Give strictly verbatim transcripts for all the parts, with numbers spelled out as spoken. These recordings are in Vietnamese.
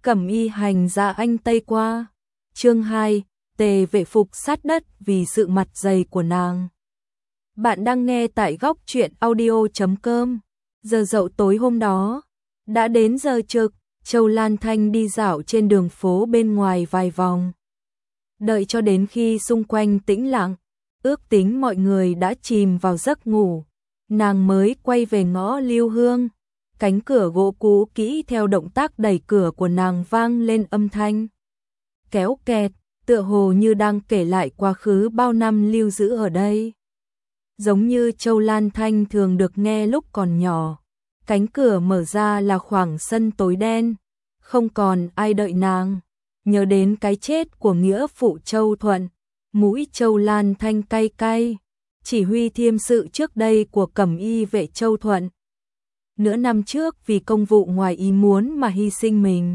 Cẩm Y hành ra anh Tây qua. Chương hai, Tề Vệ phục sát đất vì sự mặt dày của nàng. Bạn đang nghe tại góc truyện audio chấm com. Giờ dậu tối hôm đó, đã đến giờ trực, Châu Lan Thanh đi dạo trên đường phố bên ngoài vài vòng. Đợi cho đến khi xung quanh tĩnh lặng, ước tính mọi người đã chìm vào giấc ngủ, nàng mới quay về ngõ Lưu Hương. Cánh cửa gỗ cũ kỹ theo động tác đẩy cửa của nàng vang lên âm thanh kéo kẹt, tựa hồ như đang kể lại quá khứ bao năm lưu giữ ở đây. Giống như Châu Lan Thanh thường được nghe lúc còn nhỏ, cánh cửa mở ra là khoảng sân tối đen, không còn ai đợi nàng. Nhớ đến cái chết của nghĩa phụ Châu Thuận, mũi Châu Lan Thanh cay cay, chỉ huy thiêm sự trước đây của Cẩm Y vệ Châu Thuận. Nửa năm trước vì công vụ ngoài ý muốn mà hy sinh mình.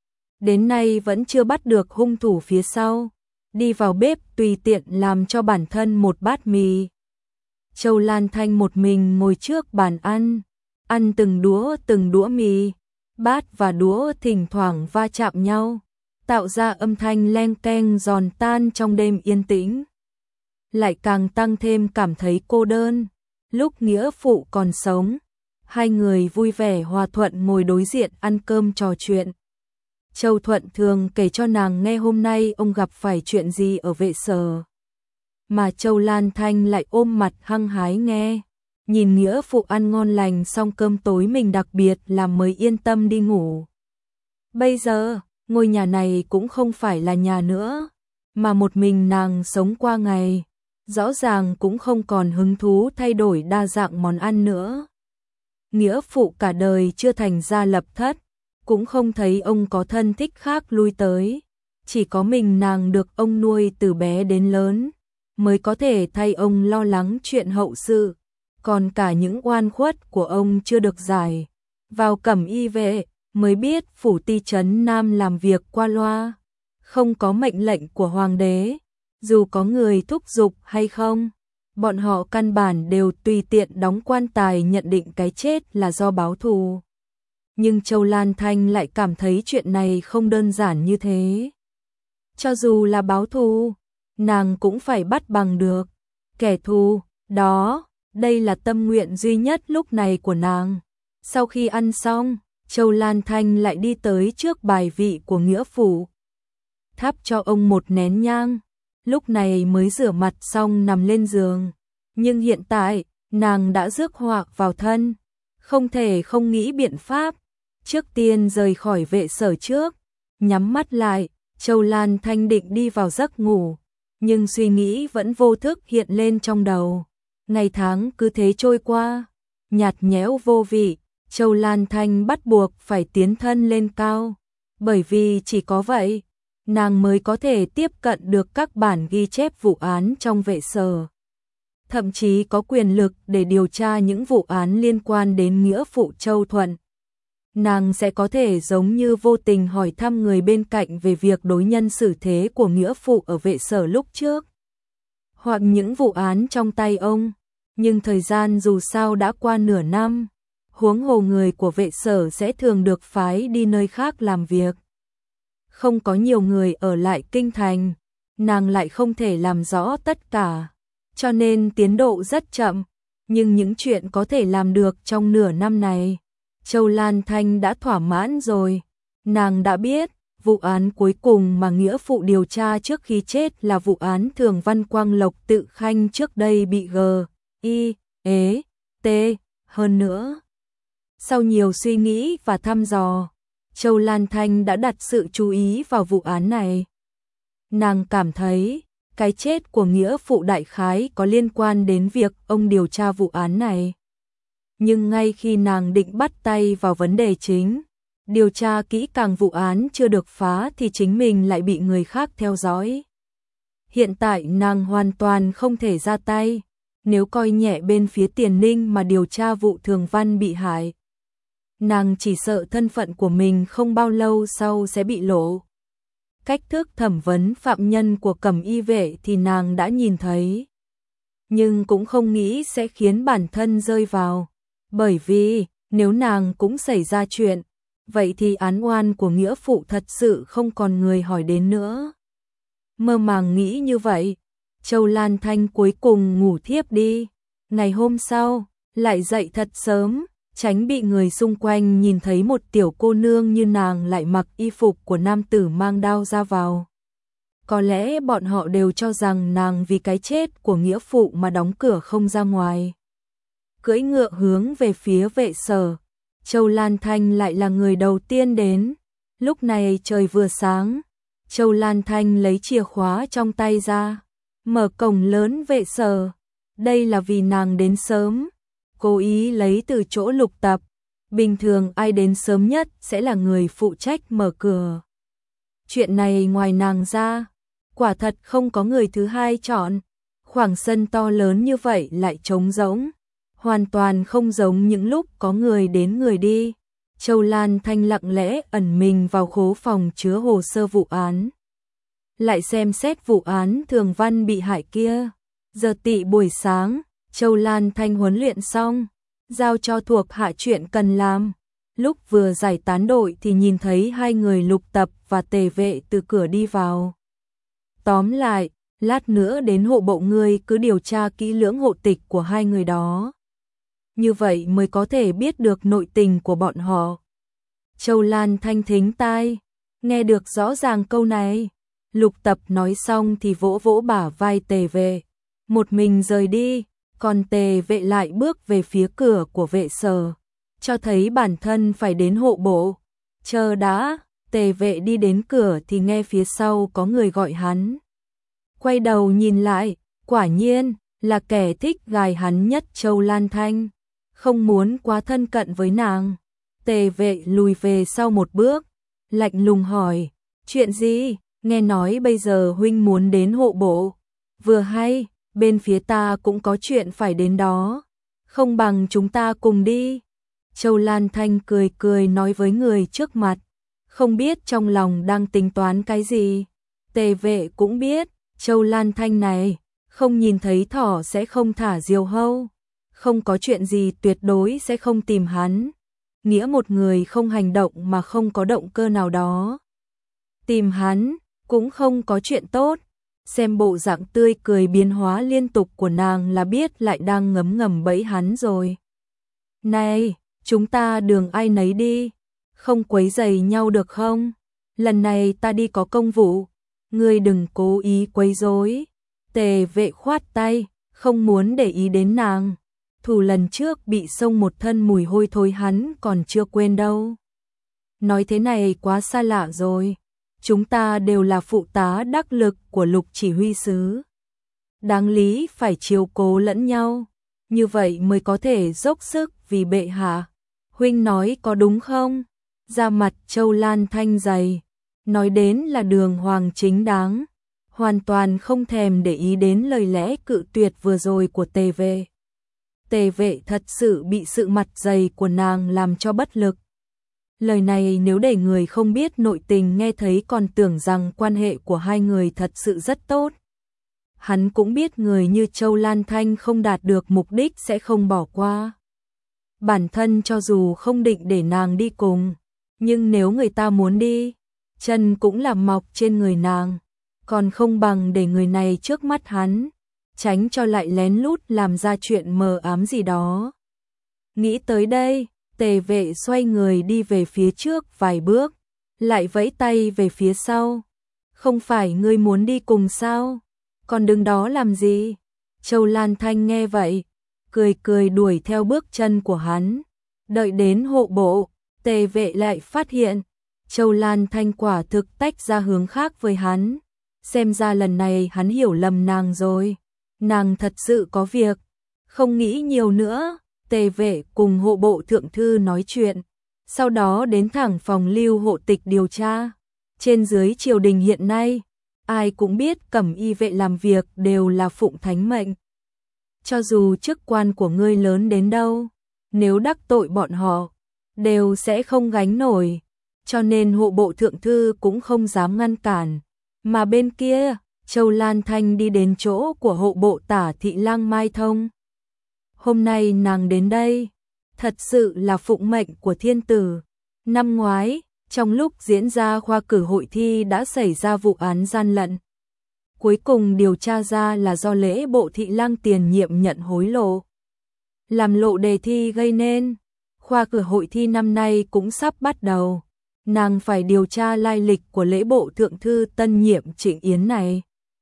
Đến nay vẫn chưa bắt được hung thủ phía sau, đi vào bếp tùy tiện làm cho bản thân một bát mì. Châu Lan Thanh một mình ngồi trước bàn ăn, ăn từng đũa từng đũa mì, bát và đũa thỉnh thoảng va chạm nhau, tạo ra âm thanh leng keng giòn tan trong đêm yên tĩnh. Lại càng tăng thêm cảm thấy cô đơn. Lúc nghĩa phụ còn sống, hai người vui vẻ hòa thuận ngồi đối diện ăn cơm trò chuyện. Châu Thuận thường kể cho nàng nghe hôm nay ông gặp phải chuyện gì ở vệ sở, mà Châu Lan Thanh lại ôm mặt hăng hái nghe. Nhìn nghĩa phụ ăn ngon lành xong cơm tối mình đặc biệt làm mới yên tâm đi ngủ. Bây giờ, ngôi nhà này cũng không phải là nhà nữa, mà một mình nàng sống qua ngày, rõ ràng cũng không còn hứng thú thay đổi đa dạng món ăn nữa. Nghĩa phụ cả đời chưa thành gia lập thất, cũng không thấy ông có thân thích khác lui tới, chỉ có mình nàng được ông nuôi từ bé đến lớn, mới có thể thay ông lo lắng chuyện hậu sự, còn cả những oan khuất của ông chưa được giải. Vào Cẩm Y vệ, mới biết phủ ti trấn Nam làm việc qua loa, không có mệnh lệnh của hoàng đế, dù có người thúc giục hay không, bọn họ căn bản đều tùy tiện đóng quan tài nhận định cái chết là do báo thù. Nhưng Châu Lan Thanh lại cảm thấy chuyện này không đơn giản như thế. Cho dù là báo thù, nàng cũng phải bắt bằng được kẻ thù đó, đây là tâm nguyện duy nhất lúc này của nàng. Sau khi ăn xong, Châu Lan Thanh lại đi tới trước bài vị của nghĩa phụ, thắp cho ông một nén nhang, lúc này mới rửa mặt xong nằm lên giường. Nhưng hiện tại, nàng đã rước họa vào thân, không thể không nghĩ biện pháp. Trước tiên rời khỏi vệ sở trước, nhắm mắt lại, Châu Lan Thanh định đi vào giấc ngủ, nhưng suy nghĩ vẫn vô thức hiện lên trong đầu. Ngày tháng cứ thế trôi qua, nhạt nhẽo vô vị, Châu Lan Thanh bắt buộc phải tiến thân lên cao, bởi vì chỉ có vậy, nàng mới có thể tiếp cận được các bản ghi chép vụ án trong vệ sở. Thậm chí có quyền lực để điều tra những vụ án liên quan đến nghĩa phụ Châu Thuận. Nàng sẽ có thể giống như vô tình hỏi thăm người bên cạnh về việc đối nhân xử thế của nghĩa phụ ở vệ sở lúc trước, hoặc những vụ án trong tay ông. Nhưng thời gian dù sao đã qua nửa năm, huống hồ người của vệ sở sẽ thường được phái đi nơi khác làm việc. Không có nhiều người ở lại kinh thành, nàng lại không thể làm rõ tất cả, cho nên tiến độ rất chậm. Nhưng những chuyện có thể làm được trong nửa năm này, Châu Lan Thanh đã thỏa mãn rồi. Nàng đã biết, vụ án cuối cùng mà nghĩa phụ điều tra trước khi chết là vụ án Thường Văn Quang Lộc tự khanh trước đây bị G, I, ế, T. Hơn nữa, sau nhiều suy nghĩ và thăm dò, Châu Lan Thanh đã đặt sự chú ý vào vụ án này. Nàng cảm thấy, cái chết của nghĩa phụ đại khái có liên quan đến việc ông điều tra vụ án này. Nhưng ngay khi nàng định bắt tay vào vấn đề chính, điều tra kỹ càng vụ án chưa được phá thì chính mình lại bị người khác theo dõi. Hiện tại nàng hoàn toàn không thể ra tay, nếu coi nhẹ bên phía Tiền Ninh mà điều tra vụ Thường Văn bị hại. Nàng chỉ sợ thân phận của mình không bao lâu sau sẽ bị lộ. Cách thức thẩm vấn phạm nhân của Cẩm Y vệ thì nàng đã nhìn thấy, nhưng cũng không nghĩ sẽ khiến bản thân rơi vào. Bởi vì, nếu nàng cũng xảy ra chuyện, vậy thì án oan của nghĩa phụ thật sự không còn người hỏi đến nữa. Mơ màng nghĩ như vậy, Châu Lan Thanh cuối cùng ngủ thiếp đi. Ngày hôm sau, lại dậy thật sớm, tránh bị người xung quanh nhìn thấy một tiểu cô nương như nàng lại mặc y phục của nam tử mang đao ra vào. Có lẽ bọn họ đều cho rằng nàng vì cái chết của nghĩa phụ mà đóng cửa không ra ngoài. Cưỡi ngựa hướng về phía vệ sở, Châu Lan Thanh lại là người đầu tiên đến. Lúc này trời vừa sáng, Châu Lan Thanh lấy chìa khóa trong tay ra, mở cổng lớn vệ sở. Đây là vì nàng đến sớm, cố ý lấy từ chỗ Lục Tập. Bình thường ai đến sớm nhất sẽ là người phụ trách mở cửa. Chuyện này ngoài nàng ra, quả thật không có người thứ hai chọn. Khoảng sân to lớn như vậy lại trống rỗng, hoàn toàn không giống những lúc có người đến người đi. Châu Lan Thanh lặng lẽ ẩn mình vào khố phòng chứa hồ sơ vụ án, lại xem xét vụ án Thường Văn bị hại kia. Giờ tị buổi sáng, Châu Lan Thanh huấn luyện xong, giao cho thuộc hạ chuyện cần làm. Lúc vừa giải tán đội thì nhìn thấy hai người Lục Tập và Tề Vệ từ cửa đi vào. Tóm lại, lát nữa đến hộ bộ ngươi cứ điều tra kỹ lưỡng hộ tịch của hai người đó. Như vậy mới có thể biết được nội tình của bọn họ. Châu Lan Thanh thính tai, nghe được rõ ràng câu này. Lục Tập nói xong thì vỗ vỗ bả vai Tề Vệ, một mình rời đi, còn Tề Vệ lại bước về phía cửa của vệ sở, cho thấy bản thân phải đến hộ bộ. Chờ đã, Tề Vệ đi đến cửa thì nghe phía sau có người gọi hắn. Quay đầu nhìn lại, quả nhiên là kẻ thích gài hắn nhất Châu Lan Thanh, không muốn quá thân cận với nàng. Tề Vệ lùi về sau một bước, lạnh lùng hỏi, chuyện gì? Nghe nói bây giờ huynh muốn đến hộ bộ. Vừa hay, bên phía ta cũng có chuyện phải đến đó, không bằng chúng ta cùng đi. Châu Lan Thanh cười cười nói với người trước mặt, không biết trong lòng đang tính toán cái gì. Tề Vệ cũng biết, Châu Lan Thanh này, không nhìn thấy thỏ sẽ không thả diều hâu, không có chuyện gì tuyệt đối sẽ không tìm hắn. Nghĩa một người không hành động mà không có động cơ nào đó, tìm hắn cũng không có chuyện tốt. Xem bộ dạng tươi cười biến hóa liên tục của nàng là biết lại đang ngấm ngầm bẫy hắn rồi. Này, chúng ta đường ai nấy đi, không quấy rầy nhau được không? Lần này ta đi có công vụ, ngươi đừng cố ý quấy rối. Tề Vệ khoát tay, không muốn để ý đến nàng. Thủ lần trước bị xông một thân mùi hôi thối hắn còn chưa quên đâu. Nói thế này quá xa lạ rồi. Chúng ta đều là phụ tá đắc lực của Lục chỉ huy sứ, đáng lý phải chiếu cố lẫn nhau, như vậy mới có thể dốc sức vì bệ hạ. Huynh nói có đúng không? Da mặt Châu Lan Thanh dày, nói đến là đường hoàng chính đáng, hoàn toàn không thèm để ý đến lời lẽ cự tuyệt vừa rồi của Tề Vệ. Tề Vệ thật sự bị sự mặt dày của nàng làm cho bất lực. Lời này nếu để người không biết nội tình nghe thấy còn tưởng rằng quan hệ của hai người thật sự rất tốt. Hắn cũng biết người như Châu Lan Thanh không đạt được mục đích sẽ không bỏ qua. Bản thân cho dù không định để nàng đi cùng, nhưng nếu người ta muốn đi, chân cũng là mọc trên người nàng, còn không bằng để người này trước mắt hắn, tránh cho lại lén lút làm ra chuyện mờ ám gì đó. Nghĩ tới đây, Tề Vệ xoay người đi về phía trước vài bước, lại vẫy tay về phía sau. Không phải ngươi muốn đi cùng sao? Còn đứng đó làm gì? Châu Lan Thanh nghe vậy, cười cười đuổi theo bước chân của hắn. Đợi đến hộ bộ, Tề Vệ lại phát hiện, Châu Lan Thanh quả thực tách ra hướng khác với hắn. Xem ra lần này hắn hiểu lầm nàng rồi. Nàng thật sự có việc, không nghĩ nhiều nữa. Tề Vệ cùng hộ bộ thượng thư nói chuyện, sau đó đến thẳng phòng lưu hộ tịch điều tra. Trên dưới triều đình hiện nay, ai cũng biết cẩm y vệ làm việc đều là phụng thánh mệnh. Cho dù chức quan của ngươi lớn đến đâu, nếu đắc tội bọn họ, đều sẽ không gánh nổi. Cho nên hộ bộ thượng thư cũng không dám ngăn cản. Mà bên kia, Châu Lan Thanh đi đến chỗ của hộ bộ tả thị lang Mai Thông. Hôm nay nàng đến đây, thật sự là phụng mệnh của thiên tử. Năm ngoái, trong lúc diễn ra khoa cử hội thi đã xảy ra vụ án gian lận. Cuối cùng điều tra ra là do lễ bộ thị lang tiền nhiệm nhận hối lộ, làm lộ đề thi gây nên. Khoa cử hội thi năm nay cũng sắp bắt đầu. Nàng phải điều tra lai lịch của lễ bộ thượng thư tân nhiệm Trịnh Yến này.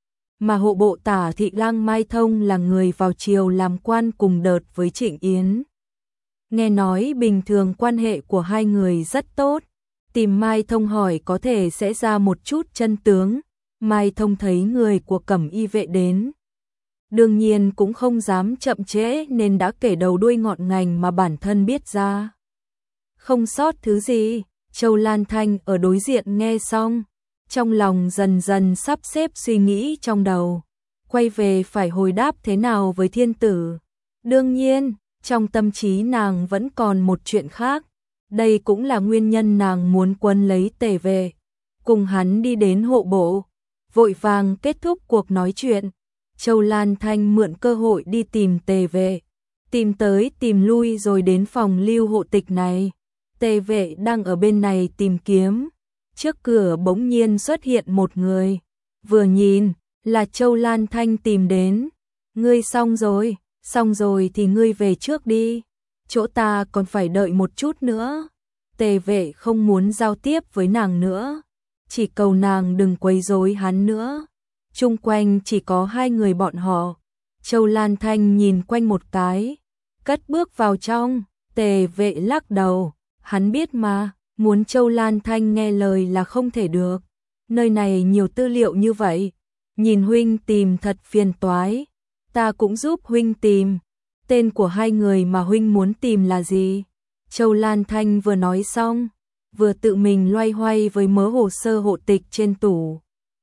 Mà hộ bộ tả thị lang Mai Thông là người vào triều làm quan cùng đợt với Trịnh Yến. Nghe nói bình thường quan hệ của hai người rất tốt. Tìm Mai Thông hỏi có thể sẽ ra một chút chân tướng. Mai Thông thấy người của Cẩm Y vệ đến, đương nhiên cũng không dám chậm trễ nên đã kể đầu đuôi ngọn ngành mà bản thân biết ra. Không sót thứ gì. Châu Lan Thanh ở đối diện nghe xong, trong lòng dần dần sắp xếp suy nghĩ trong đầu, quay về phải hồi đáp thế nào với thiên tử. Đương nhiên, trong tâm trí nàng vẫn còn một chuyện khác, đây cũng là nguyên nhân nàng muốn quân lấy Tề về, cùng hắn đi đến hộ bộ, vội vàng kết thúc cuộc nói chuyện. Châu Lan Thanh mượn cơ hội đi tìm Tề về, tìm tới tìm lui rồi đến phòng lưu hộ tịch này. Tề vệ đang ở bên này tìm kiếm, trước cửa bỗng nhiên xuất hiện một người, vừa nhìn là Châu Lan Thanh tìm đến. Ngươi xong rồi, xong rồi thì ngươi về trước đi, chỗ ta còn phải đợi một chút nữa. Tề vệ không muốn giao tiếp với nàng nữa, chỉ cầu nàng đừng quấy rối hắn nữa. Chung quanh chỉ có hai người bọn họ. Châu Lan Thanh nhìn quanh một cái, cất bước vào trong. Tề vệ lắc đầu, hắn biết mà, muốn Châu Lan Thanh nghe lời là không thể được. Nơi này nhiều tư liệu như vậy, nhìn huynh tìm thật phiền toái, ta cũng giúp huynh tìm. Tên của hai người mà huynh muốn tìm là gì? Châu Lan Thanh vừa nói xong, vừa tự mình loay hoay với mớ hồ sơ hộ tịch trên tủ.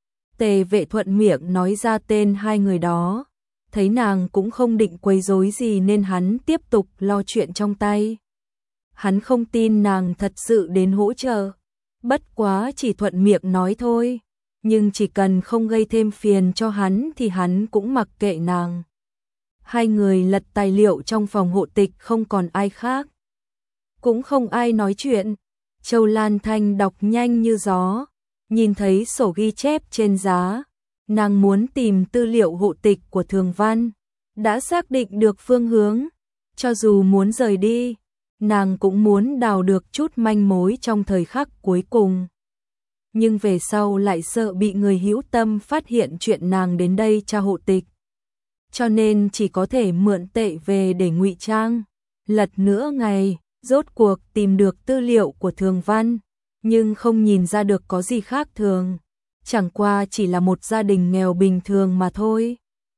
Tề vệ thuận miệng nói ra tên hai người đó, thấy nàng cũng không định quấy rối gì nên hắn tiếp tục lo chuyện trong tay. Hắn không tin nàng thật sự đến hỗ trợ, bất quá chỉ thuận miệng nói thôi, nhưng chỉ cần không gây thêm phiền cho hắn thì hắn cũng mặc kệ nàng. Hai người lật tài liệu trong phòng hộ tịch, không còn ai khác, cũng không ai nói chuyện. Châu Lan Thanh đọc nhanh như gió, nhìn thấy sổ ghi chép trên giá, nàng muốn tìm tư liệu hộ tịch của Thường Văn, đã xác định được phương hướng, cho dù muốn rời đi, nàng cũng muốn đào được chút manh mối trong thời khắc cuối cùng. Nhưng về sau lại sợ bị người hữu tâm phát hiện chuyện nàng đến đây tra hộ tịch, cho nên chỉ có thể mượn tệ về để ngụy trang. Lật nửa ngày, rốt cuộc tìm được tư liệu của Thường Văn, nhưng không nhìn ra được có gì khác thường, chẳng qua chỉ là một gia đình nghèo bình thường mà thôi.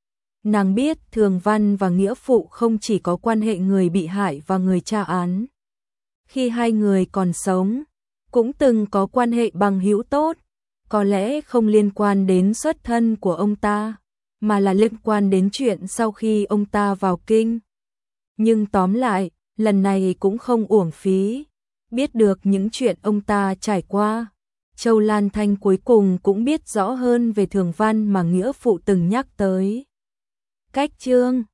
Nàng biết Thường Văn và nghĩa phụ không chỉ có quan hệ người bị hại và người tra án. Khi hai người còn sống, cũng từng có quan hệ bằng hữu tốt, có lẽ không liên quan đến xuất thân của ông ta, mà là liên quan đến chuyện sau khi ông ta vào kinh. Nhưng tóm lại, lần này cũng không uổng phí, biết được những chuyện ông ta trải qua. Châu Lan Thanh cuối cùng cũng biết rõ hơn về Thường Văn mà nghĩa phụ từng nhắc tới. Cách chương